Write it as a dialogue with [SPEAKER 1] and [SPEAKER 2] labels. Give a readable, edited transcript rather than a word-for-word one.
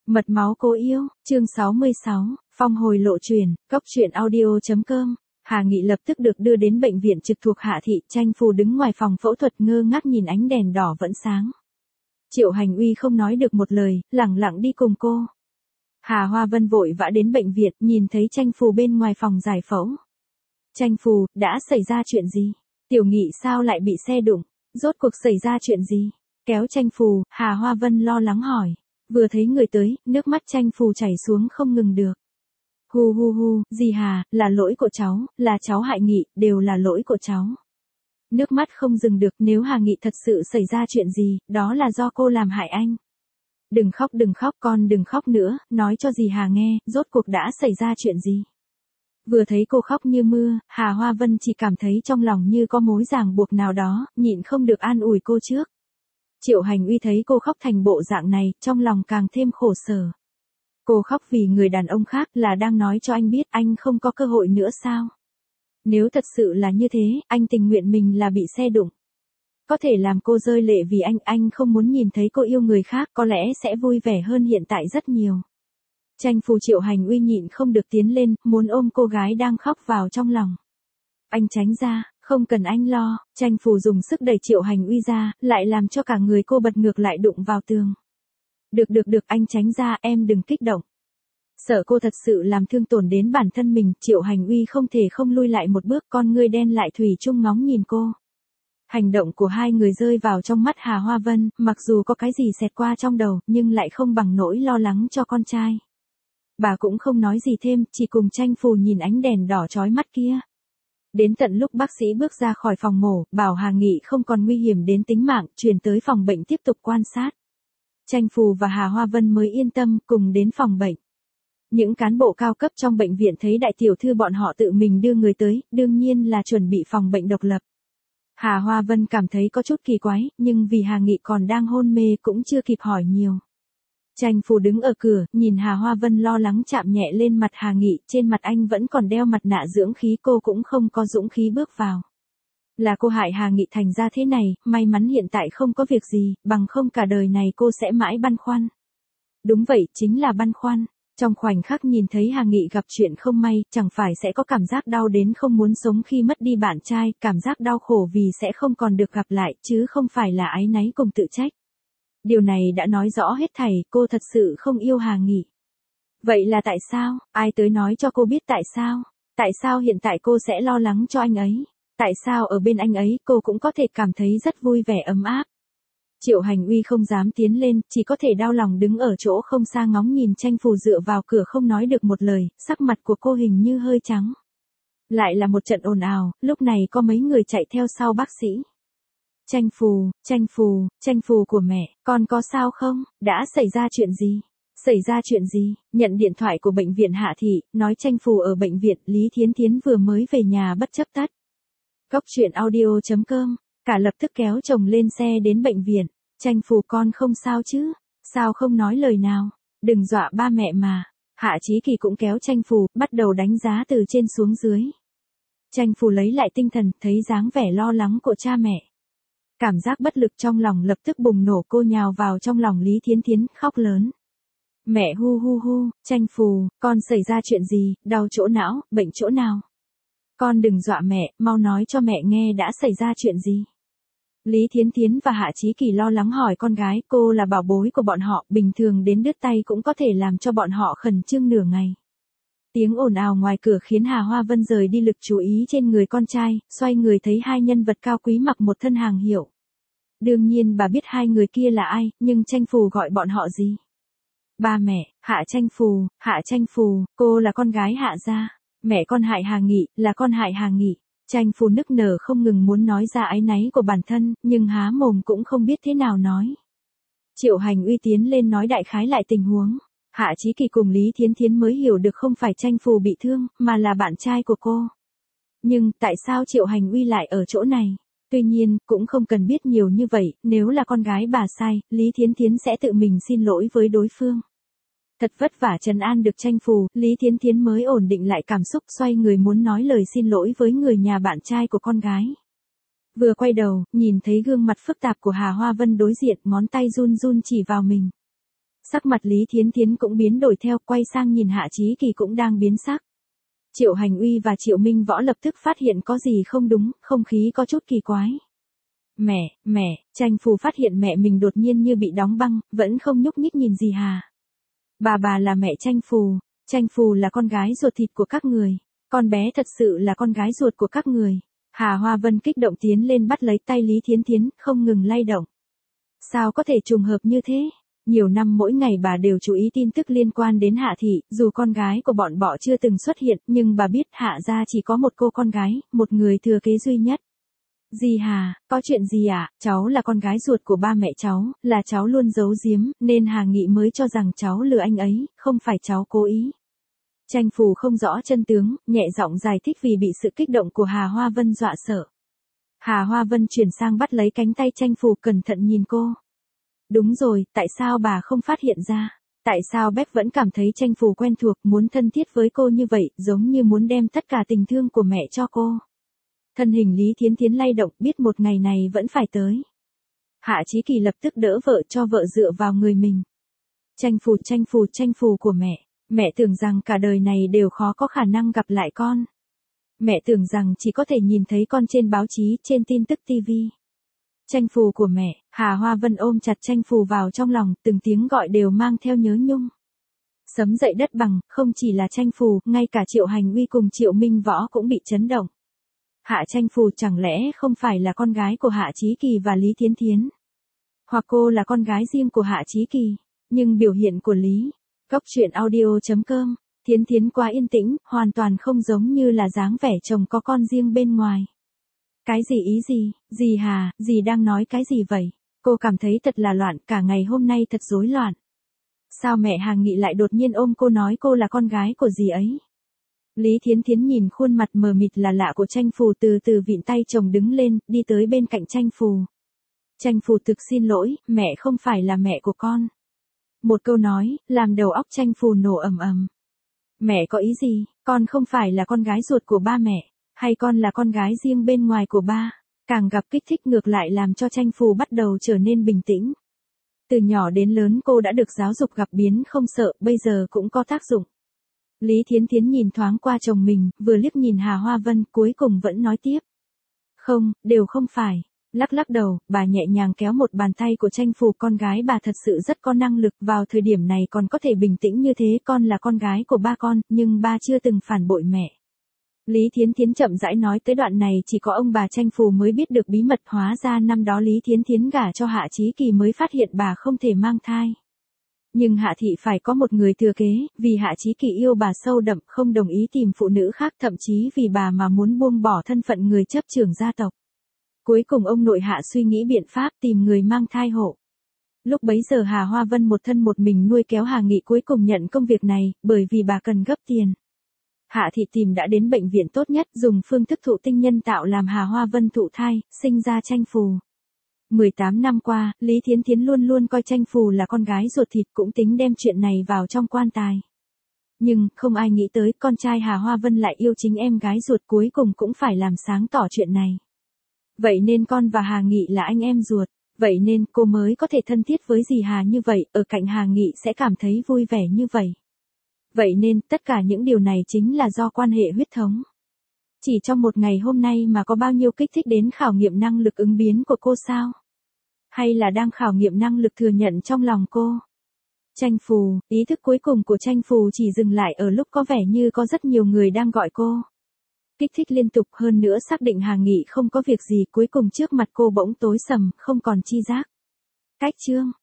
[SPEAKER 1] Mật máu cô yêu, chương 66, phong hồi lộ truyền, cốc truyện audio.com. Hà Nghị lập tức được đưa đến bệnh viện trực thuộc Hạ thị, Tranh Phù đứng ngoài phòng phẫu thuật ngơ ngác nhìn ánh đèn đỏ vẫn sáng. Triệu Hành Uy không nói được một lời, lẳng lặng đi cùng cô. Hà Hoa Vân vội vã đến bệnh viện, nhìn thấy Tranh Phù bên ngoài phòng giải phẫu. Tranh Phù, đã xảy ra chuyện gì? Tiểu Nghị sao lại bị xe đụng? Rốt cuộc xảy ra chuyện gì? Kéo Tranh Phù, Hà Hoa Vân lo lắng hỏi. Vừa thấy người tới, nước mắt Tranh Phù chảy xuống không ngừng được. Hu hu hu, dì Hà, là lỗi của cháu, là cháu hại Nghị, đều là lỗi của cháu. Nước mắt không dừng được, nếu Hà Nghị thật sự xảy ra chuyện gì, đó là do cô làm hại anh. Đừng khóc con đừng khóc nữa, nói cho dì Hà nghe, rốt cuộc đã xảy ra chuyện gì. Vừa thấy cô khóc như mưa, Hà Hoa Vân chỉ cảm thấy trong lòng như có mối ràng buộc nào đó, nhịn không được an ủi cô trước. Triệu Hành Uy thấy cô khóc thành bộ dạng này, trong lòng càng thêm khổ sở. Cô khóc vì người đàn ông khác là đang nói cho anh biết anh không có cơ hội nữa sao? Nếu thật sự là như thế, anh tình nguyện mình là bị xe đụng. Có thể làm cô rơi lệ vì anh không muốn nhìn thấy cô yêu người khác, có lẽ sẽ vui vẻ hơn hiện tại rất nhiều. Tranh Phù Triệu Hành Uy nhịn không được tiến lên, muốn ôm cô gái đang khóc vào trong lòng. Anh tránh ra, không cần anh lo. Tranh Phù dùng sức đẩy Triệu Hành Uy ra, lại làm cho cả người cô bật ngược lại đụng vào tường. Được, anh tránh ra, em đừng kích động. Sợ cô thật sự làm thương tổn đến bản thân mình, Triệu Hành Uy không thể không lui lại một bước, con ngươi đen lại thủy chung ngóng nhìn cô. Hành động của hai người rơi vào trong mắt Hà Hoa Vân, mặc dù có cái gì xẹt qua trong đầu, nhưng lại không bằng nỗi lo lắng cho con trai. Bà cũng không nói gì thêm, chỉ cùng Tranh Phù nhìn ánh đèn đỏ chói mắt kia. Đến tận lúc bác sĩ bước ra khỏi phòng mổ, bảo Hà Nghị không còn nguy hiểm đến tính mạng, chuyển tới phòng bệnh tiếp tục quan sát. Tranh Phù và Hà Hoa Vân mới yên tâm, cùng đến phòng bệnh. Những cán bộ cao cấp trong bệnh viện thấy đại tiểu thư bọn họ tự mình đưa người tới, đương nhiên là chuẩn bị phòng bệnh độc lập. Hà Hoa Vân cảm thấy có chút kỳ quái, nhưng vì Hà Nghị còn đang hôn mê cũng chưa kịp hỏi nhiều. Tranh Phù đứng ở cửa, nhìn Hà Hoa Vân lo lắng chạm nhẹ lên mặt Hà Nghị, trên mặt anh vẫn còn đeo mặt nạ dưỡng khí, cô cũng không có dũng khí bước vào. Là cô hại Hà Nghị thành ra thế này, may mắn hiện tại không có việc gì, bằng không cả đời này cô sẽ mãi băn khoăn. Đúng vậy, chính là băn khoăn. Trong khoảnh khắc nhìn thấy Hà Nghị gặp chuyện không may, chẳng phải sẽ có cảm giác đau đến không muốn sống khi mất đi bạn trai, cảm giác đau khổ vì sẽ không còn được gặp lại, chứ không phải là áy náy cùng tự trách. Điều này đã nói rõ hết thảy, cô thật sự không yêu Hà Nghị. Vậy là tại sao? Ai tới nói cho cô biết tại sao? Tại sao hiện tại cô sẽ lo lắng cho anh ấy? Tại sao ở bên anh ấy cô cũng có thể cảm thấy rất vui vẻ ấm áp? Triệu Hành Uy không dám tiến lên, chỉ có thể đau lòng đứng ở chỗ không xa ngóng nhìn Tranh Phù dựa vào cửa không nói được một lời, sắc mặt của cô hình như hơi trắng. Lại là một trận ồn ào, lúc này có mấy người chạy theo sau bác sĩ. Tranh Phù của mẹ, con có sao không? Đã xảy ra chuyện gì? Nhận điện thoại của bệnh viện Hạ thị, nói Tranh Phù ở bệnh viện, Lý Thiến Thiến vừa mới về nhà bất chấp tắt. cốc truyện audio.com. Cả lập tức kéo chồng lên xe đến bệnh viện. Tranh Phù con không sao chứ? Sao không nói lời nào? Đừng dọa ba mẹ mà. Hạ Chí Kỳ cũng kéo Tranh Phù, bắt đầu đánh giá từ trên xuống dưới. Tranh Phù lấy lại tinh thần, thấy dáng vẻ lo lắng của cha mẹ. Cảm giác bất lực trong lòng lập tức bùng nổ, cô nhào vào trong lòng Lý Thiến Thiến, khóc lớn. Mẹ hu hu hu, Tranh Phù, con xảy ra chuyện gì, đau chỗ não, bệnh chỗ nào? Con đừng dọa mẹ, mau nói cho mẹ nghe đã xảy ra chuyện gì. Lý Thiến Thiến và Hạ Chí Kỳ lo lắng hỏi con gái, cô là bảo bối của bọn họ, bình thường đến đứt tay cũng có thể làm cho bọn họ khẩn trương nửa ngày. Tiếng ồn ào ngoài cửa khiến Hà Hoa Vân rời đi lực chú ý trên người con trai, xoay người thấy hai nhân vật cao quý mặc một thân hàng hiệu. Đương nhiên bà biết hai người kia là ai, nhưng Tranh Phù gọi bọn họ gì? Ba mẹ, Hạ Tranh Phù, cô là con gái Hạ gia. Mẹ con hại Hà Nghị, là con hại Hà Nghị. Tranh Phù nức nở không ngừng muốn nói ra áy náy của bản thân, nhưng há mồm cũng không biết thế nào nói. Triệu Hành Uy tiến lên nói đại khái lại tình huống. Hạ Chí Kỳ cùng Lý Thiến Thiến mới hiểu được không phải Tranh Phù bị thương, mà là bạn trai của cô. Nhưng, tại sao Triệu Hành Uy lại ở chỗ này? Tuy nhiên, cũng không cần biết nhiều như vậy, nếu là con gái bà sai, Lý Thiến Thiến sẽ tự mình xin lỗi với đối phương. Thật vất vả trấn an được Tranh Phù, Lý Thiến Thiến mới ổn định lại cảm xúc, xoay người muốn nói lời xin lỗi với người nhà bạn trai của con gái. Vừa quay đầu, nhìn thấy gương mặt phức tạp của Hà Hoa Vân đối diện, ngón tay run run chỉ vào mình. Sắc mặt Lý Thiến Thiến cũng biến đổi theo, quay sang nhìn Hạ Chí Kỳ cũng đang biến sắc. Triệu Hành Uy và Triệu Minh Võ lập tức phát hiện có gì không đúng, không khí có chút kỳ quái. Mẹ, Tranh Phù phát hiện mẹ mình đột nhiên như bị đóng băng, vẫn không nhúc nhích nhìn gì Hà. Bà là mẹ Tranh Phù là con gái ruột thịt của các người. Con bé thật sự là con gái ruột của các người. Hà Hoa Vân kích động tiến lên bắt lấy tay Lý Thiến Thiến, không ngừng lay động. Sao có thể trùng hợp như thế? Nhiều năm mỗi ngày bà đều chú ý tin tức liên quan đến Hạ Thị, dù con gái của bọn họ chưa từng xuất hiện, nhưng bà biết Hạ gia chỉ có một cô con gái, một người thừa kế duy nhất. Dì Hà, có chuyện gì ạ? Cháu là con gái ruột của ba mẹ cháu, là cháu luôn giấu giếm, nên Hà Nghị mới cho rằng cháu lừa anh ấy, không phải cháu cố ý. Tranh Phù không rõ chân tướng, nhẹ giọng giải thích vì bị sự kích động của Hà Hoa Vân dọa sợ. Hà Hoa Vân chuyển sang bắt lấy cánh tay Tranh Phù cẩn thận nhìn cô. Đúng rồi, tại sao bà không phát hiện ra? Tại sao Beck vẫn cảm thấy Tranh Phù quen thuộc, muốn thân thiết với cô như vậy, giống như muốn đem tất cả tình thương của mẹ cho cô? Thân hình Lý Thiến Thiến lay động, biết một ngày này vẫn phải tới. Hạ Chí Kỳ lập tức đỡ vợ cho vợ dựa vào người mình. Tranh Phù của mẹ tưởng rằng cả đời này đều khó có khả năng gặp lại con. Mẹ tưởng rằng chỉ có thể nhìn thấy con trên báo chí, trên tin tức TV. Tranh Phù của mẹ, Hà Hoa Vân ôm chặt Tranh Phù vào trong lòng, từng tiếng gọi đều mang theo nhớ nhung. Sấm dậy đất bằng, không chỉ là Tranh Phù, ngay cả Triệu Hành Uy cùng Triệu Minh Võ cũng bị chấn động. Hạ Tranh Phù chẳng lẽ không phải là con gái của Hạ Chí Kỳ và Lý Thiến Thiến? Hoặc cô là con gái riêng của Hạ Chí Kỳ? Nhưng biểu hiện của Lý Góc Chuyện Audio.com, Thiến Thiến quá yên tĩnh, hoàn toàn không giống như là dáng vẻ chồng có con riêng bên ngoài. Cái gì ý gì? Dì Hà, dì đang nói cái gì vậy? Cô cảm thấy thật là loạn, cả ngày hôm nay thật rối loạn. Sao mẹ Hà Nghị lại đột nhiên ôm cô nói cô là con gái của dì ấy? Lý Thiến Thiến nhìn khuôn mặt mờ mịt là lạ của Tranh Phù từ từ vịn tay chồng đứng lên, đi tới bên cạnh Tranh Phù. Tranh Phù thực xin lỗi, mẹ không phải là mẹ của con. Một câu nói, làm đầu óc Tranh Phù nổ ầm ầm. Mẹ có ý gì? Con không phải là con gái ruột của ba mẹ, hay con là con gái riêng bên ngoài của ba? Càng gặp kích thích ngược lại làm cho Tranh Phù bắt đầu trở nên bình tĩnh. Từ nhỏ đến lớn cô đã được giáo dục gặp biến không sợ, bây giờ cũng có tác dụng. Lý Thiến Thiến nhìn thoáng qua chồng mình, vừa liếc nhìn Hà Hoa Vân, cuối cùng vẫn nói tiếp. Không, đều không phải. Lắc đầu, bà nhẹ nhàng kéo một bàn tay của Tranh Phù, con gái bà thật sự rất có năng lực, vào thời điểm này còn có thể bình tĩnh như thế, con là con gái của ba con, nhưng ba chưa từng phản bội mẹ. Lý Thiến Thiến chậm rãi nói tới đoạn này chỉ có ông bà Tranh Phù mới biết được bí mật, hóa ra năm đó Lý Thiến Thiến gả cho Hạ Chí Kỳ mới phát hiện bà không thể mang thai. Nhưng Hạ Thị phải có một người thừa kế, vì Hạ Chí Kỳ yêu bà sâu đậm, không đồng ý tìm phụ nữ khác, thậm chí vì bà mà muốn buông bỏ thân phận người chấp trưởng gia tộc. Cuối cùng ông nội Hạ suy nghĩ biện pháp tìm người mang thai hộ. Lúc bấy giờ Hà Hoa Vân một thân một mình nuôi kéo Hà Nghị cuối cùng nhận công việc này, bởi vì bà cần gấp tiền. Hạ Thị tìm đã đến bệnh viện tốt nhất, dùng phương thức thụ tinh nhân tạo làm Hà Hoa Vân thụ thai, sinh ra Tranh Phù. 18 năm qua, Lý Thiến Thiến luôn luôn coi Tranh Phù là con gái ruột thịt, cũng tính đem chuyện này vào trong quan tài. Nhưng, không ai nghĩ tới, con trai Hà Hoa Vân lại yêu chính em gái ruột, cuối cùng cũng phải làm sáng tỏ chuyện này. Vậy nên con và Hà Nghị là anh em ruột, vậy nên cô mới có thể thân thiết với dì Hà như vậy, ở cạnh Hà Nghị sẽ cảm thấy vui vẻ như vậy. Vậy nên, tất cả những điều này chính là do quan hệ huyết thống. Chỉ trong một ngày hôm nay mà có bao nhiêu kích thích đến khảo nghiệm năng lực ứng biến của cô sao? Hay là đang khảo nghiệm năng lực thừa nhận trong lòng cô? Tranh Phù, ý thức cuối cùng của Tranh Phù chỉ dừng lại ở lúc có vẻ như có rất nhiều người đang gọi cô. Kích thích liên tục, hơn nữa xác định Hà Nghị không có việc gì, cuối cùng trước mặt cô bỗng tối sầm, không còn chi giác. Cách chương